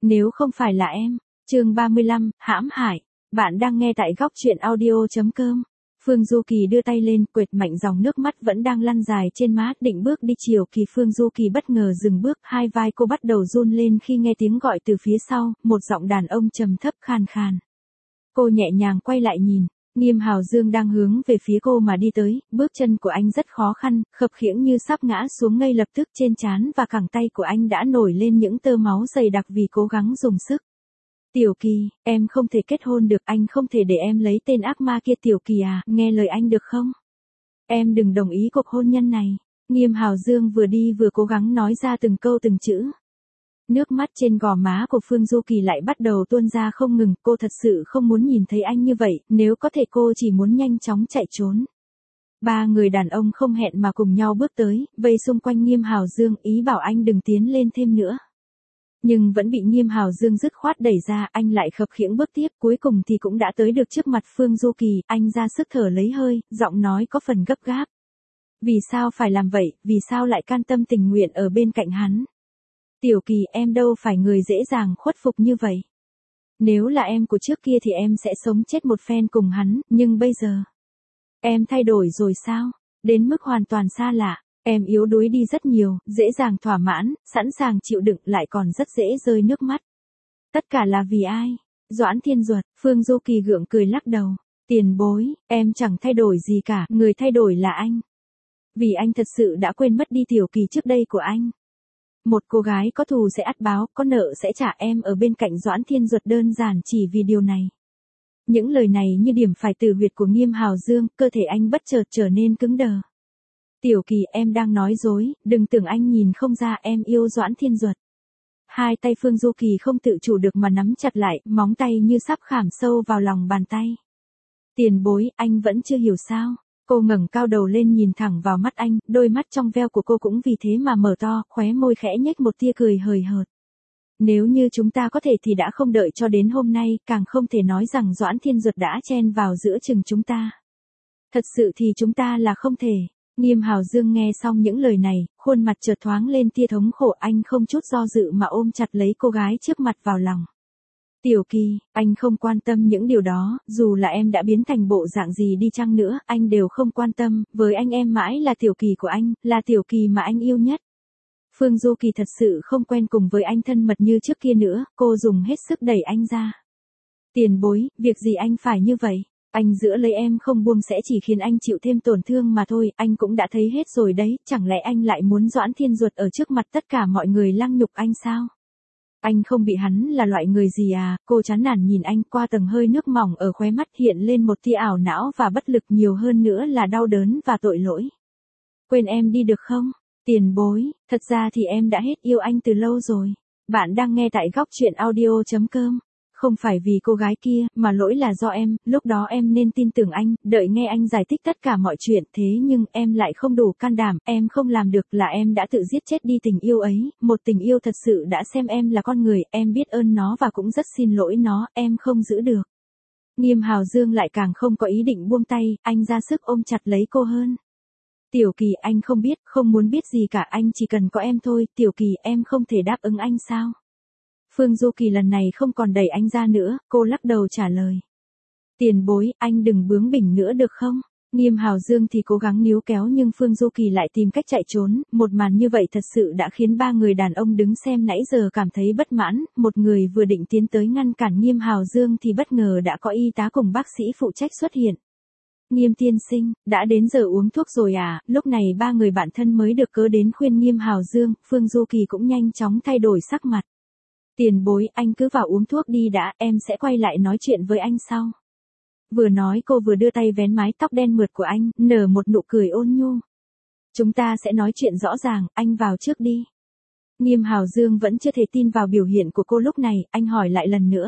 Nếu không phải là em. Chương 35, hãm hại. Bạn đang nghe tại góc truyện audio.com. Phương Du Kỳ đưa tay lên, quệt mạnh dòng nước mắt vẫn đang lăn dài trên má, định bước đi chiều Kỳ. Phương Du Kỳ bất ngờ dừng bước, hai vai cô bắt đầu run lên khi nghe tiếng gọi từ phía sau, một giọng đàn ông trầm thấp khàn khàn. Cô nhẹ nhàng quay lại nhìn, Nghiêm Hào Dương đang hướng về phía cô mà đi tới, bước chân của anh rất khó khăn, khập khiễng như sắp ngã xuống ngay lập tức. Trên trán và cẳng tay của anh đã nổi lên những tơ máu dày đặc vì cố gắng dùng sức. Tiểu Kỳ, em không thể kết hôn được, anh không thể để em lấy tên ác ma kia. Tiểu Kỳ à, nghe lời anh được không? Em đừng đồng ý cuộc hôn nhân này. Nghiêm Hào Dương vừa đi vừa cố gắng nói ra từng câu từng chữ. Nước mắt trên gò má của Phương Du Kỳ lại bắt đầu tuôn ra không ngừng, cô thật sự không muốn nhìn thấy anh như vậy, nếu có thể cô chỉ muốn nhanh chóng chạy trốn. Ba người đàn ông không hẹn mà cùng nhau bước tới, vây xung quanh Nghiêm Hào Dương, ý bảo anh đừng tiến lên thêm nữa. Nhưng vẫn bị Nghiêm Hào Dương dứt khoát đẩy ra, anh lại khập khiễng bước tiếp, cuối cùng thì cũng đã tới được trước mặt Phương Du Kỳ, anh ra sức thở lấy hơi, giọng nói có phần gấp gáp. Vì sao phải làm vậy, vì sao lại can tâm tình nguyện ở bên cạnh hắn? Tiểu Kỳ, em đâu phải người dễ dàng khuất phục như vậy. Nếu là em của trước kia thì em sẽ sống chết một phen cùng hắn, nhưng bây giờ, em thay đổi rồi sao? Đến mức hoàn toàn xa lạ, em yếu đuối đi rất nhiều, dễ dàng thỏa mãn, sẵn sàng chịu đựng, lại còn rất dễ rơi nước mắt. Tất cả là vì ai? Doãn Thiên Duật. Phương Du Kỳ gượng cười lắc đầu. Tiền bối, em chẳng thay đổi gì cả, người thay đổi là anh. Vì anh thật sự đã quên mất đi Tiểu Kỳ trước đây của anh. Một cô gái có thù sẽ ắt báo, có nợ sẽ trả. Em ở bên cạnh Doãn Thiên Duật đơn giản chỉ vì điều này. Những lời này như điểm phải từ huyệt của Nghiêm Hào Dương, cơ thể anh bất chợt trở nên cứng đờ. Tiểu Kỳ, em đang nói dối, đừng tưởng anh nhìn không ra, em yêu Doãn Thiên Duật. Hai tay Phương Du Kỳ không tự chủ được mà nắm chặt lại, móng tay như sắp khảm sâu vào lòng bàn tay. Tiền bối, anh vẫn chưa hiểu sao? Cô ngẩng cao đầu lên nhìn thẳng vào mắt anh, đôi mắt trong veo của cô cũng vì thế mà mở to, khóe môi khẽ nhếch một tia cười hời hợt. Nếu như chúng ta có thể thì đã không đợi cho đến hôm nay, càng không thể nói rằng Doãn Thiên Duật đã chen vào giữa chừng chúng ta. Thật sự thì chúng ta là không thể. Nghiêm Hào Dương nghe xong những lời này, khuôn mặt chợt thoáng lên tia thống khổ, anh không chút do dự mà ôm chặt lấy cô gái trước mặt vào lòng. Tiểu Kỳ, anh không quan tâm những điều đó, dù là em đã biến thành bộ dạng gì đi chăng nữa, anh đều không quan tâm, với anh em mãi là Tiểu Kỳ của anh, là Tiểu Kỳ mà anh yêu nhất. Phương Du Kỳ thật sự không quen cùng với anh thân mật như trước kia nữa, cô dùng hết sức đẩy anh ra. Tiền bối, việc gì anh phải như vậy? Anh giữ lấy em không buông sẽ chỉ khiến anh chịu thêm tổn thương mà thôi, anh cũng đã thấy hết rồi đấy, chẳng lẽ anh lại muốn Doãn Thiên Duật ở trước mặt tất cả mọi người lăng nhục anh sao? Anh không bị hắn là loại người gì à? Cô chán nản nhìn anh, qua tầng hơi nước mỏng ở khóe mắt hiện lên một tia ảo não và bất lực, nhiều hơn nữa là đau đớn và tội lỗi. Quên em đi được không? Tiền bối, thật ra thì em đã hết yêu anh từ lâu rồi. Bạn đang nghe tại góc truyện audio.com. Không phải vì cô gái kia, mà lỗi là do em, lúc đó em nên tin tưởng anh, đợi nghe anh giải thích tất cả mọi chuyện, thế nhưng em lại không đủ can đảm, em không làm được, là em đã tự giết chết đi tình yêu ấy, một tình yêu thật sự đã xem em là con người, em biết ơn nó và cũng rất xin lỗi nó, em không giữ được. Nghiêm Hào Dương lại càng không có ý định buông tay, anh ra sức ôm chặt lấy cô hơn. Tiểu Kỳ, anh không biết, không muốn biết gì cả, anh chỉ cần có em thôi. Tiểu Kỳ, em không thể đáp ứng anh sao? Phương Du Kỳ lần này không còn đẩy anh ra nữa, cô lắc đầu trả lời. Tiền bối, anh đừng bướng bỉnh nữa được không? Nghiêm Hào Dương thì cố gắng níu kéo nhưng Phương Du Kỳ lại tìm cách chạy trốn, một màn như vậy thật sự đã khiến ba người đàn ông đứng xem nãy giờ cảm thấy bất mãn, một người vừa định tiến tới ngăn cản Nghiêm Hào Dương thì bất ngờ đã có y tá cùng bác sĩ phụ trách xuất hiện. Nghiêm tiên sinh, đã đến giờ uống thuốc rồi à? Lúc này ba người bạn thân mới được cớ đến khuyên Nghiêm Hào Dương, Phương Du Kỳ cũng nhanh chóng thay đổi sắc mặt. Tiền bối, anh cứ vào uống thuốc đi đã, em sẽ quay lại nói chuyện với anh sau. Vừa nói cô vừa đưa tay vén mái tóc đen mượt của anh, nở một nụ cười ôn nhu. Chúng ta sẽ nói chuyện rõ ràng, anh vào trước đi. Nghiêm Hào Dương vẫn chưa thể tin vào biểu hiện của cô lúc này, anh hỏi lại lần nữa.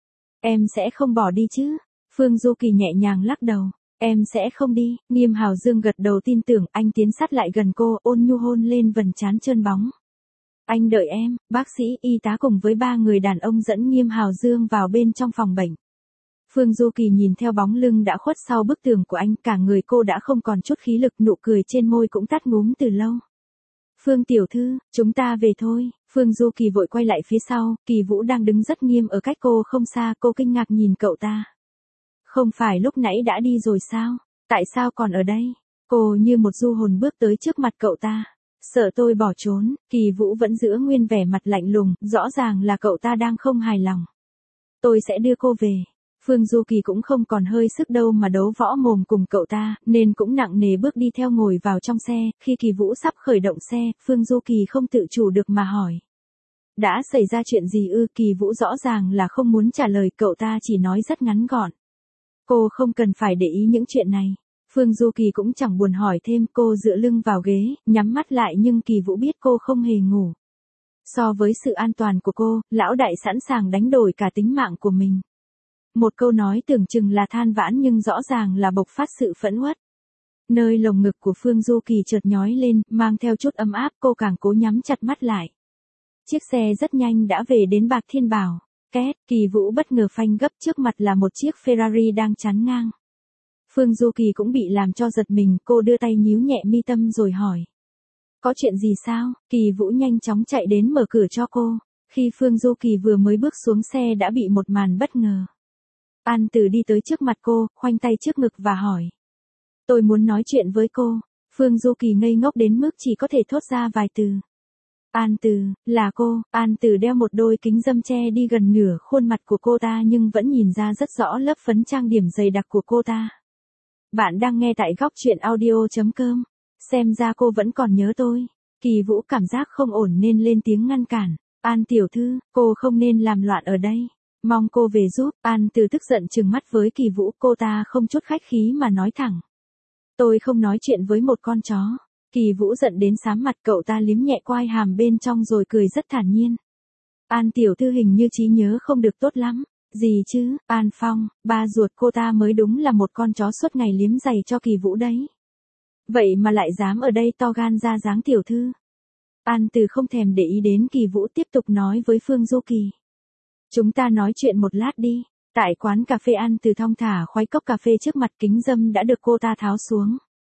Em sẽ không bỏ đi chứ? Phương Du Kỳ nhẹ nhàng lắc đầu. Em sẽ không đi. Nghiêm Hào Dương gật đầu tin tưởng, anh tiến sát lại gần cô, ôn nhu hôn lên vầng trán trơn bóng. Anh đợi em. Bác sĩ, y tá cùng với ba người đàn ông dẫn Nghiêm Hào Dương vào bên trong phòng bệnh. Phương Du Kỳ nhìn theo bóng lưng đã khuất sau bức tường của anh, cả người cô đã không còn chút khí lực, nụ cười trên môi cũng tắt ngúm từ lâu. Phương tiểu thư, chúng ta về thôi. Phương Du Kỳ vội quay lại phía sau, Kỳ Vũ đang đứng rất nghiêm ở cách cô không xa, cô kinh ngạc nhìn cậu ta. Không phải lúc nãy đã đi rồi sao? Tại sao còn ở đây? Cô như một du hồn bước tới trước mặt cậu ta. Sợ tôi bỏ trốn, Kỳ Vũ vẫn giữ nguyên vẻ mặt lạnh lùng, rõ ràng là cậu ta đang không hài lòng. Tôi sẽ đưa cô về. Phương Du Kỳ cũng không còn hơi sức đâu mà đấu võ mồm cùng cậu ta, nên cũng nặng nề bước đi theo ngồi vào trong xe. Khi Kỳ Vũ sắp khởi động xe, Phương Du Kỳ không tự chủ được mà hỏi. Đã xảy ra chuyện gì ư? Kỳ Vũ rõ ràng là không muốn trả lời, cậu ta chỉ nói rất ngắn gọn. Cô không cần phải để ý những chuyện này. Phương Du Kỳ cũng chẳng buồn hỏi thêm, cô dựa lưng vào ghế, nhắm mắt lại nhưng Kỳ Vũ biết cô không hề ngủ. So với sự an toàn của cô, lão đại sẵn sàng đánh đổi cả tính mạng của mình. Một câu nói tưởng chừng là than vãn nhưng rõ ràng là bộc phát sự phẫn uất. Nơi lồng ngực của Phương Du Kỳ chợt nhói lên, mang theo chút ấm áp, cô càng cố nhắm chặt mắt lại. Chiếc xe rất nhanh đã về đến Bạc Thiên Bảo. Két, Kỳ Vũ bất ngờ phanh gấp, trước mặt là một chiếc Ferrari đang chắn ngang. Phương Du Kỳ cũng bị làm cho giật mình, cô đưa tay nhíu nhẹ mi tâm rồi hỏi. Có chuyện gì sao? Kỳ Vũ nhanh chóng chạy đến mở cửa cho cô. Khi Phương Du Kỳ vừa mới bước xuống xe đã bị một màn bất ngờ. An Từ đi tới trước mặt cô, khoanh tay trước ngực và hỏi. Tôi muốn nói chuyện với cô. Phương Du Kỳ ngây ngốc đến mức chỉ có thể thốt ra vài từ. An Từ, là cô. An Từ đeo một đôi kính râm che đi gần nửa khuôn mặt của cô ta nhưng vẫn nhìn ra rất rõ lớp phấn trang điểm dày đặc của cô ta. Bạn đang nghe tại góc truyện audio.com. Xem ra cô vẫn còn nhớ tôi. Kỳ Vũ cảm giác không ổn nên lên tiếng ngăn cản. An tiểu thư, cô không nên làm loạn ở đây. Mong cô về giúp. An Từ tức giận trừng mắt với Kỳ Vũ, cô ta không chút khách khí mà nói thẳng. Tôi không nói chuyện với một con chó. Kỳ Vũ giận đến sám mặt, cậu ta liếm nhẹ quai hàm bên trong rồi cười rất thản nhiên. An tiểu thư hình như trí nhớ không được tốt lắm. Gì chứ, An Phong, ba ruột cô ta mới đúng là một con chó suốt ngày liếm giày cho Kỳ Vũ đấy. Vậy mà lại dám ở đây to gan ra dáng tiểu thư. An Từ không thèm để ý đến Kỳ Vũ, tiếp tục nói với Phương Du Kỳ. Chúng ta nói chuyện một lát đi. Tại quán cà phê, An Từ thong thả khuấy cốc cà phê trước mặt, kính râm đã được cô ta tháo xuống.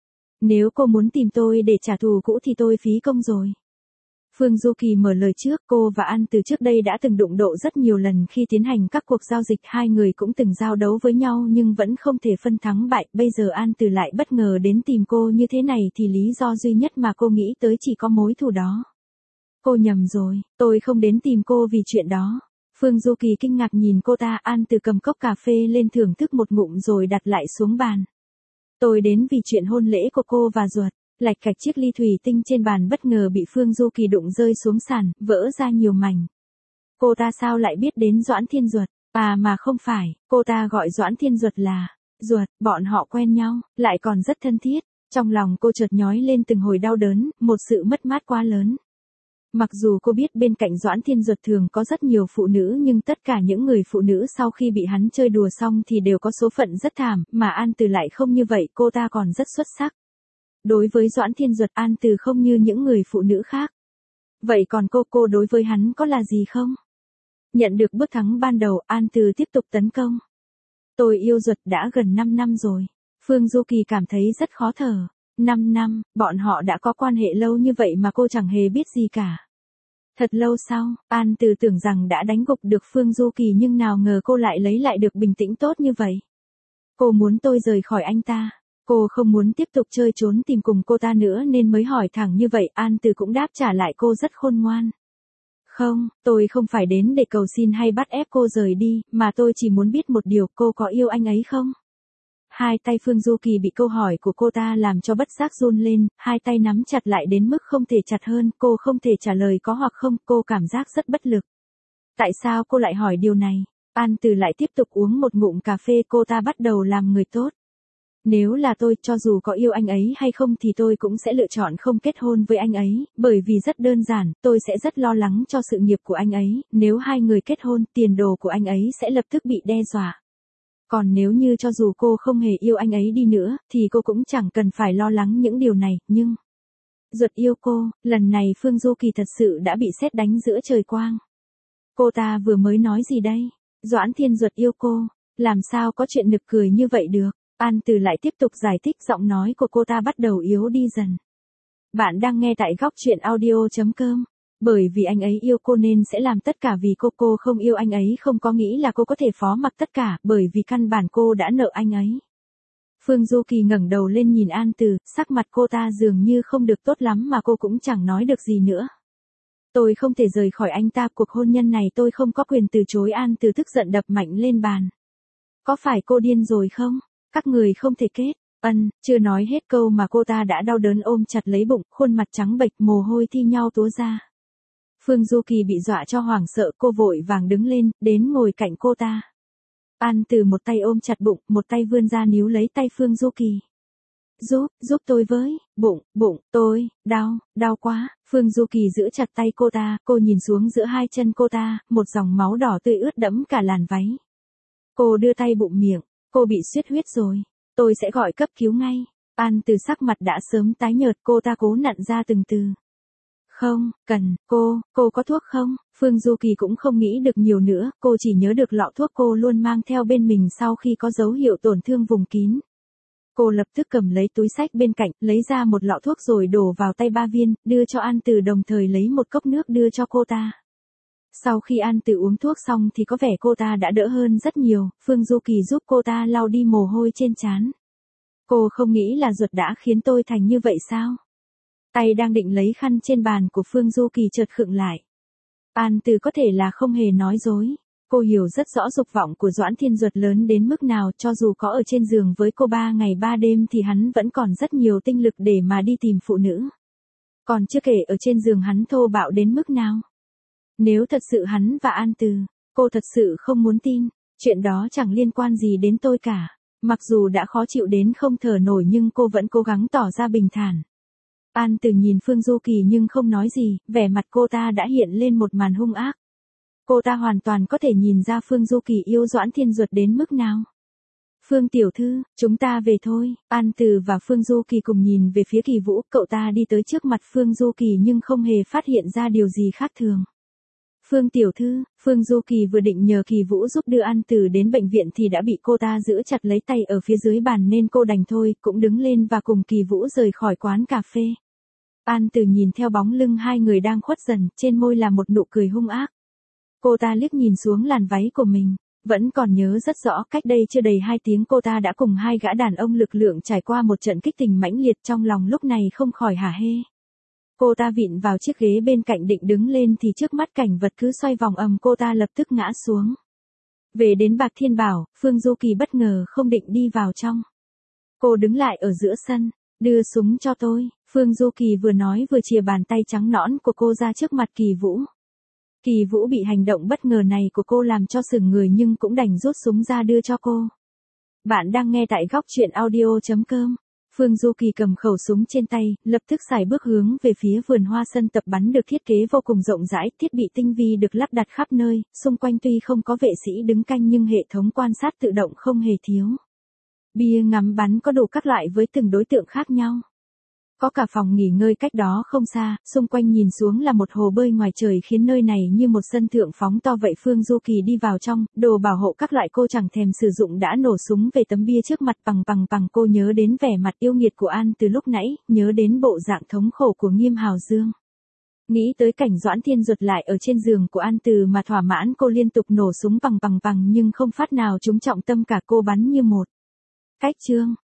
Nếu cô muốn tìm tôi để trả thù cũ thì tôi phí công rồi. Phương Du Kỳ mở lời trước, cô và An Từ trước đây đã từng đụng độ rất nhiều lần khi tiến hành các cuộc giao dịch, hai người cũng từng giao đấu với nhau nhưng vẫn không thể phân thắng bại, bây giờ An Từ lại bất ngờ đến tìm cô như thế này thì lý do duy nhất mà cô nghĩ tới chỉ có mối thù đó. Cô nhầm rồi, tôi không đến tìm cô vì chuyện đó. Phương Du Kỳ kinh ngạc nhìn cô ta. An Từ cầm cốc cà phê lên thưởng thức một ngụm rồi đặt lại xuống bàn. Tôi đến vì chuyện hôn lễ của cô và ruột. Lạch cạch, chiếc ly thủy tinh trên bàn bất ngờ bị Phương Du Kỳ đụng rơi xuống sàn, vỡ ra nhiều mảnh. Cô ta sao lại biết đến Doãn Thiên Duật? À mà không phải, cô ta gọi Doãn Thiên Duật là ruột, bọn họ quen nhau, lại còn rất thân thiết. Trong lòng cô chợt nhói lên từng hồi đau đớn, một sự mất mát quá lớn. Mặc dù cô biết bên cạnh Doãn Thiên Duật thường có rất nhiều phụ nữ nhưng tất cả những người phụ nữ sau khi bị hắn chơi đùa xong thì đều có số phận rất thảm, mà An Từ lại không như vậy, cô ta còn rất xuất sắc. Đối với Doãn Thiên Duật, An Từ không như những người phụ nữ khác. Vậy còn cô đối với hắn có là gì không? Nhận được bước thắng ban đầu, An Từ tiếp tục tấn công. Tôi yêu Duật đã gần 5 năm rồi. Phương Du Kỳ cảm thấy rất khó thở. 5 năm, bọn họ đã có quan hệ lâu như vậy mà cô chẳng hề biết gì cả. Thật lâu sau, An Từ tưởng rằng đã đánh gục được Phương Du Kỳ nhưng nào ngờ cô lại lấy lại được bình tĩnh tốt như vậy. Cô muốn tôi rời khỏi anh ta. Cô không muốn tiếp tục chơi trốn tìm cùng cô ta nữa nên mới hỏi thẳng như vậy. An Từ cũng đáp trả lại cô rất khôn ngoan. Không, tôi không phải đến để cầu xin hay bắt ép cô rời đi, mà tôi chỉ muốn biết một điều, cô có yêu anh ấy không? Hai tay Phương Du Kỳ bị câu hỏi của cô ta làm cho bất giác run lên, hai tay nắm chặt lại đến mức không thể chặt hơn, cô không thể trả lời có hoặc không, cô cảm giác rất bất lực. Tại sao cô lại hỏi điều này? An Từ lại tiếp tục uống một ngụm cà phê, cô ta bắt đầu làm người tốt. Nếu là tôi, cho dù có yêu anh ấy hay không thì tôi cũng sẽ lựa chọn không kết hôn với anh ấy, bởi vì rất đơn giản, tôi sẽ rất lo lắng cho sự nghiệp của anh ấy, nếu hai người kết hôn, tiền đồ của anh ấy sẽ lập tức bị đe dọa. Còn nếu như cho dù cô không hề yêu anh ấy đi nữa, thì cô cũng chẳng cần phải lo lắng những điều này, nhưng... Duật yêu cô, lần này Phương Du Kỳ thật sự đã bị sét đánh giữa trời quang. Cô ta vừa mới nói gì đây? Doãn Thiên Duật yêu cô, làm sao có chuyện nực cười như vậy được? An Từ lại tiếp tục giải thích, giọng nói của cô ta bắt đầu yếu đi dần. Bạn đang nghe tại góc chuyện audio.com. Bởi vì anh ấy yêu cô nên sẽ làm tất cả vì cô không yêu anh ấy không có nghĩ là cô có thể phó mặc tất cả bởi vì căn bản cô đã nợ anh ấy. Phương Du Kỳ ngẩng đầu lên nhìn An Từ, sắc mặt cô ta dường như không được tốt lắm mà cô cũng chẳng nói được gì nữa. Tôi không thể rời khỏi anh ta, cuộc hôn nhân này tôi không có quyền từ chối. An Từ tức giận đập mạnh lên bàn. Có phải cô điên rồi không? Các người không thể kết. Chưa nói hết câu mà cô ta đã đau đớn ôm chặt lấy bụng, khuôn mặt trắng bệch, mồ hôi thi nhau túa ra. Phương Du Kỳ bị dọa cho hoảng sợ, cô vội vàng đứng lên, đến ngồi cạnh cô ta. An Từ một tay ôm chặt bụng, một tay vươn ra níu lấy tay Phương Du Kỳ. Giúp tôi với, bụng, tôi, đau quá. Phương Du Kỳ giữ chặt tay cô ta, cô nhìn xuống giữa hai chân cô ta, một dòng máu đỏ tươi ướt đẫm cả làn váy. Cô đưa tay bụng miệng, cô bị suýt huyết rồi. Tôi sẽ gọi cấp cứu ngay. An Từ sắc mặt đã sớm tái nhợt, cô ta cố nặn ra từng từ. Không, cần, cô có thuốc không? Phương Du Kỳ cũng không nghĩ được nhiều nữa, cô chỉ nhớ được lọ thuốc cô luôn mang theo bên mình sau khi có dấu hiệu tổn thương vùng kín. Cô lập tức cầm lấy túi xách bên cạnh, lấy ra một lọ thuốc rồi đổ vào tay 3 viên, đưa cho An Từ đồng thời lấy một cốc nước đưa cho cô ta. Sau khi An Từ uống thuốc xong thì có vẻ cô ta đã đỡ hơn rất nhiều, Phương Du Kỳ giúp cô ta lau đi mồ hôi trên trán. Cô không nghĩ là ruột đã khiến tôi thành như vậy sao? Tay đang định lấy khăn trên bàn của Phương Du Kỳ chợt khựng lại. An Từ có thể là không hề nói dối. Cô hiểu rất rõ dục vọng của Doãn Thiên Duật lớn đến mức nào, cho dù có ở trên giường với cô 3 ngày 3 đêm thì hắn vẫn còn rất nhiều tinh lực để mà đi tìm phụ nữ. Còn chưa kể ở trên giường hắn thô bạo đến mức nào. Nếu thật sự hắn và An Từ, cô thật sự không muốn tin, chuyện đó chẳng liên quan gì đến tôi cả. Mặc dù đã khó chịu đến không thở nổi nhưng cô vẫn cố gắng tỏ ra bình thản. An Từ nhìn Phương Du Kỳ nhưng không nói gì, vẻ mặt cô ta đã hiện lên một màn hung ác. Cô ta hoàn toàn có thể nhìn ra Phương Du Kỳ yêu Doãn Thiên Duật đến mức nào. Phương tiểu thư, chúng ta về thôi. An Từ và Phương Du Kỳ cùng nhìn về phía Kỳ Vũ, cậu ta đi tới trước mặt Phương Du Kỳ nhưng không hề phát hiện ra điều gì khác thường. Phương tiểu thư, Phương Du Kỳ vừa định nhờ Kỳ Vũ giúp đưa An Từ đến bệnh viện thì đã bị cô ta giữ chặt lấy tay ở phía dưới bàn nên cô đành thôi, cũng đứng lên và cùng Kỳ Vũ rời khỏi quán cà phê. An Từ nhìn theo bóng lưng hai người đang khuất dần, trên môi là một nụ cười hung ác. Cô ta liếc nhìn xuống làn váy của mình, vẫn còn nhớ rất rõ cách đây chưa đầy 2 tiếng cô ta đã cùng 2 gã đàn ông lực lượng trải qua một trận kích tình mãnh liệt, trong lòng lúc này không khỏi hả hê. Cô ta vịn vào chiếc ghế bên cạnh định đứng lên thì trước mắt cảnh vật cứ xoay vòng cô ta lập tức ngã xuống. Về đến Bạc Thiên Bảo, Phương Du Kỳ bất ngờ không định đi vào trong. Cô đứng lại ở giữa sân, đưa súng cho tôi. Phương Du Kỳ vừa nói vừa chìa bàn tay trắng nõn của cô ra trước mặt Kỳ Vũ. Kỳ Vũ bị hành động bất ngờ này của cô làm cho sững người nhưng cũng đành rút súng ra đưa cho cô. Bạn đang nghe tại góc chuyện audio.com. Phương Du Kỳ cầm khẩu súng trên tay, lập tức xài bước hướng về phía vườn hoa sân tập bắn được thiết kế vô cùng rộng rãi, thiết bị tinh vi được lắp đặt khắp nơi, xung quanh tuy không có vệ sĩ đứng canh nhưng hệ thống quan sát tự động không hề thiếu. Bia ngắm bắn có đủ các loại với từng đối tượng khác nhau. Có cả phòng nghỉ ngơi cách đó không xa, xung quanh nhìn xuống là một hồ bơi ngoài trời khiến nơi này như một sân thượng phóng to vậy. Phương Du Kỳ đi vào trong, đồ bảo hộ các loại cô chẳng thèm sử dụng đã nổ súng về tấm bia trước mặt. Bằng cô nhớ đến vẻ mặt yêu nghiệt của An từ lúc nãy, nhớ đến bộ dạng thống khổ của Nghiêm Hào Dương. Nghĩ tới cảnh Doãn Thiên Duật lại ở trên giường của An Từ mà thỏa mãn, cô liên tục nổ súng nhưng không phát nào trúng trọng tâm cả, cô bắn như một cách chương.